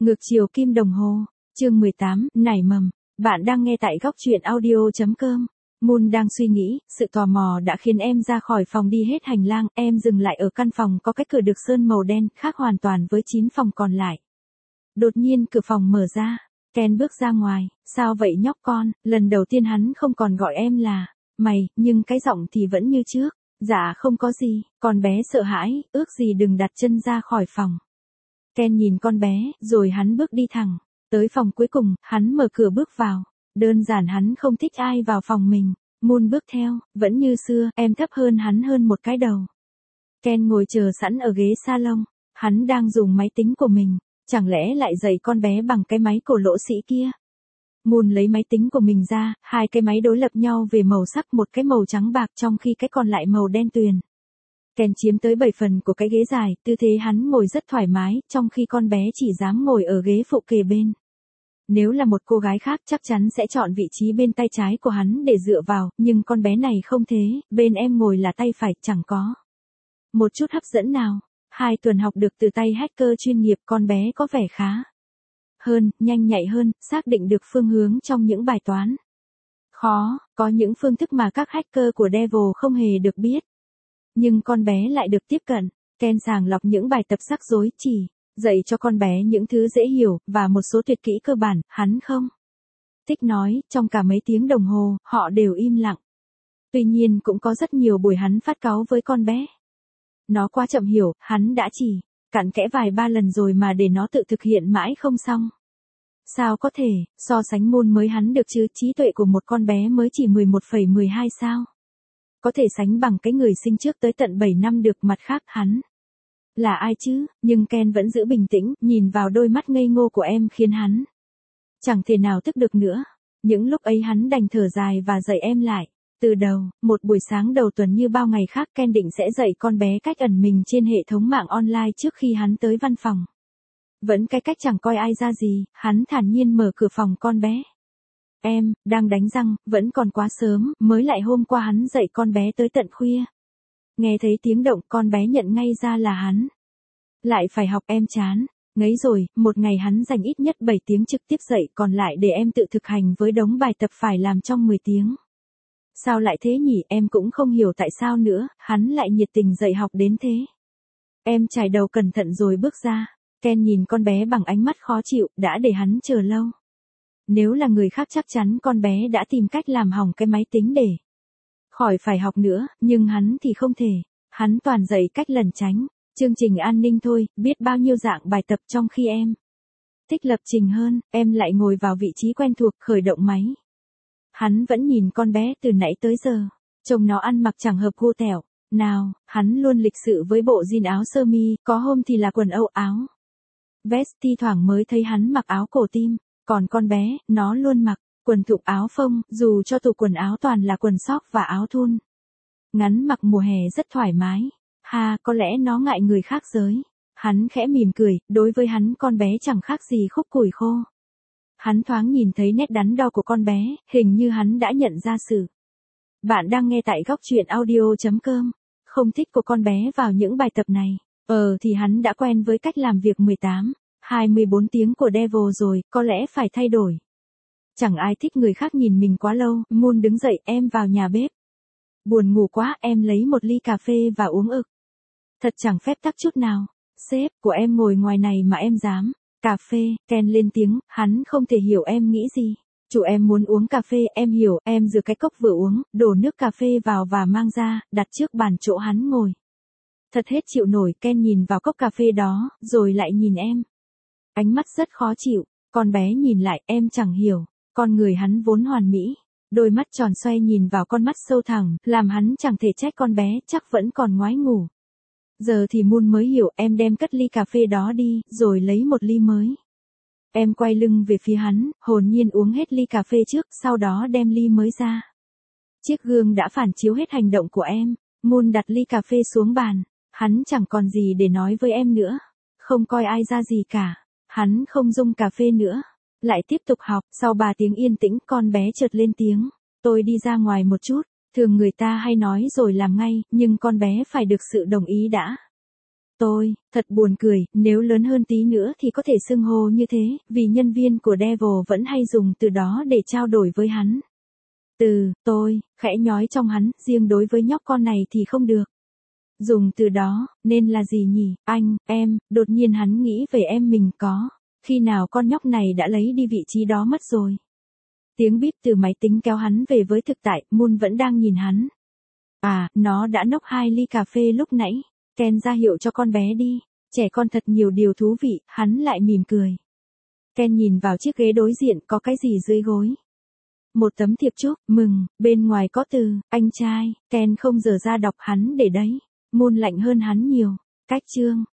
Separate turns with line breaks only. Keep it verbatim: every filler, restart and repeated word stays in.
Ngược chiều kim đồng hồ, chương mười tám, nảy mầm. Bạn đang nghe tại góc truyện audio.com. Moon đang suy nghĩ, sự tò mò đã khiến em ra khỏi phòng đi hết hành lang, em dừng lại ở căn phòng có cái cửa được sơn màu đen, khác hoàn toàn với chín phòng còn lại. Đột nhiên cửa phòng mở ra, Ken bước ra ngoài, sao vậy nhóc con, lần đầu tiên hắn không còn gọi em là mày, nhưng cái giọng thì vẫn như trước. Dạ không có gì, con bé sợ hãi, ước gì đừng đặt chân ra khỏi phòng. Ken nhìn con bé, rồi hắn bước đi thẳng. Tới phòng cuối cùng, hắn mở cửa bước vào. Đơn giản hắn không thích ai vào phòng mình. Moon bước theo, vẫn như xưa, em thấp hơn hắn hơn một cái đầu. Ken ngồi chờ sẵn ở ghế salon. Hắn đang dùng máy tính của mình. Chẳng lẽ lại dạy con bé bằng cái máy cổ lỗ sĩ kia? Moon lấy máy tính của mình ra, hai cái máy đối lập nhau về màu sắc, một cái màu trắng bạc trong khi cái còn lại màu đen tuyền. Ken chiếm tới bảy phần của cái ghế dài, tư thế hắn ngồi rất thoải mái, trong khi con bé chỉ dám ngồi ở ghế phụ kề bên. Nếu là một cô gái khác chắc chắn sẽ chọn vị trí bên tay trái của hắn để dựa vào, nhưng con bé này không thế, bên em ngồi là tay phải, chẳng có một chút hấp dẫn nào. Hai tuần học được từ tay hacker chuyên nghiệp, con bé có vẻ khá hơn, nhanh nhạy hơn, xác định được phương hướng trong những bài toán khó, có những phương thức mà các hacker của Devil không hề được biết. Nhưng con bé lại được tiếp cận. Ken sàng lọc những bài tập rắc rối, chỉ dạy cho con bé những thứ dễ hiểu, và một số tuyệt kỹ cơ bản, hắn không thích nói, trong cả mấy tiếng đồng hồ, họ đều im lặng. Tuy nhiên cũng có rất nhiều buổi hắn phát cáu với con bé. Nó quá chậm hiểu, hắn đã chỉ cặn kẽ vài ba lần rồi mà để nó tự thực hiện mãi không xong. Sao có thể, so sánh Moon mới hắn được chứ, trí tuệ của một con bé mới chỉ mười một phẩy mười hai sao? Có thể sánh bằng cái người sinh trước tới tận bảy năm được, mặt khác hắn là ai chứ? Nhưng Ken vẫn giữ bình tĩnh, nhìn vào đôi mắt ngây ngô của em khiến hắn chẳng thể nào tức được nữa. Những lúc ấy hắn đành thở dài và dạy em lại. Từ đầu, một buổi sáng đầu tuần như bao ngày khác, Ken định sẽ dạy con bé cách ẩn mình trên hệ thống mạng online trước khi hắn tới văn phòng. Vẫn cái cách chẳng coi ai ra gì, hắn thản nhiên mở cửa phòng con bé. Em, đang đánh răng, vẫn còn quá sớm, mới lại hôm qua hắn dạy con bé tới tận khuya. Nghe thấy tiếng động, con bé nhận ngay ra là hắn lại phải học. Em chán ngấy rồi, một ngày hắn dành ít nhất bảy tiếng trực tiếp dạy, còn lại để em tự thực hành với đống bài tập phải làm trong mười tiếng. Sao lại thế nhỉ, em cũng không hiểu tại sao nữa, hắn lại nhiệt tình dạy học đến thế. Em chải đầu cẩn thận rồi bước ra. Ken nhìn con bé bằng ánh mắt khó chịu, đã để hắn chờ lâu. Nếu là người khác chắc chắn con bé đã tìm cách làm hỏng cái máy tính để khỏi phải học nữa, nhưng hắn thì không thể. Hắn toàn dạy cách lẩn tránh chương trình an ninh thôi, biết bao nhiêu dạng bài tập, trong khi em thích lập trình hơn. Em lại ngồi vào vị trí quen thuộc, khởi động máy. Hắn vẫn nhìn con bé từ nãy tới giờ, trông nó ăn mặc chẳng hợp gu tẻo nào. Hắn luôn lịch sự với bộ jean áo sơ mi, có hôm thì là quần âu áo vest, thi thoảng mới thấy hắn mặc áo cổ tim. Còn con bé, nó luôn mặc quần thụng áo phông, dù cho tủ quần áo toàn là quần sóc và áo thun ngắn mặc mùa hè rất thoải mái. Ha, có lẽ nó ngại người khác giới. Hắn khẽ mỉm cười, đối với hắn con bé chẳng khác gì khúc củi khô. Hắn thoáng nhìn thấy nét đắn đo của con bé, hình như hắn đã nhận ra sự. Bạn đang nghe tại góc truyện audio.com. Không thích của con bé vào những bài tập này. Ờ thì hắn đã quen với cách làm việc mười tám, hai mươi bốn tiếng của Devil rồi, có lẽ phải thay đổi. Chẳng ai thích người khác nhìn mình quá lâu. Moon đứng dậy, em vào nhà bếp. Buồn ngủ quá, em lấy một ly cà phê và uống ực. Thật chẳng phép tắc chút nào. Sếp của em ngồi ngoài này mà em dám. Cà phê, Ken lên tiếng, hắn không thể hiểu em nghĩ gì. Chủ em muốn uống cà phê, em hiểu, em rửa cái cốc vừa uống, đổ nước cà phê vào và mang ra, đặt trước bàn chỗ hắn ngồi. Thật hết chịu nổi. Ken nhìn vào cốc cà phê đó, rồi lại nhìn em. Ánh mắt rất khó chịu. Con bé nhìn lại, em chẳng hiểu. Con người hắn vốn hoàn mỹ. Đôi mắt tròn xoay nhìn vào con mắt sâu thẳm, làm hắn chẳng thể trách con bé, chắc vẫn còn ngoái ngủ. Giờ thì Moon mới hiểu, em đem cất ly cà phê đó đi, rồi lấy một ly mới. Em quay lưng về phía hắn, hồn nhiên uống hết ly cà phê trước, sau đó đem ly mới ra. Chiếc gương đã phản chiếu hết hành động của em. Moon đặt ly cà phê xuống bàn. Hắn chẳng còn gì để nói với em nữa. Không coi ai ra gì cả. Hắn không dung cà phê nữa. Lại tiếp tục học. Sau ba tiếng yên tĩnh, con bé chợt lên tiếng. Tôi đi ra ngoài một chút. Thường người ta hay nói rồi làm ngay, nhưng con bé phải được sự đồng ý đã. Tôi, thật buồn cười, nếu lớn hơn tí nữa thì có thể xưng hô như thế, vì nhân viên của Devil vẫn hay dùng từ đó để trao đổi với hắn. Từ, tôi, khẽ nhói trong hắn, riêng đối với nhóc con này thì không được. Dùng từ đó, nên là gì nhỉ, anh, em, đột nhiên hắn nghĩ về em mình có. Khi nào con nhóc này đã lấy đi vị trí đó mất rồi. Tiếng bíp từ máy tính kéo hắn về với thực tại, Moon vẫn đang nhìn hắn. À, nó đã nốc hai ly cà phê lúc nãy. Ken ra hiệu cho con bé đi. Trẻ con thật nhiều điều thú vị, hắn lại mỉm cười. Ken nhìn vào chiếc ghế đối diện có cái gì dưới gối. Một tấm thiệp chúc, mừng, bên ngoài có từ, anh trai, Ken không dở ra đọc hắn để đấy. Moon lạnh hơn hắn nhiều. Cách chương.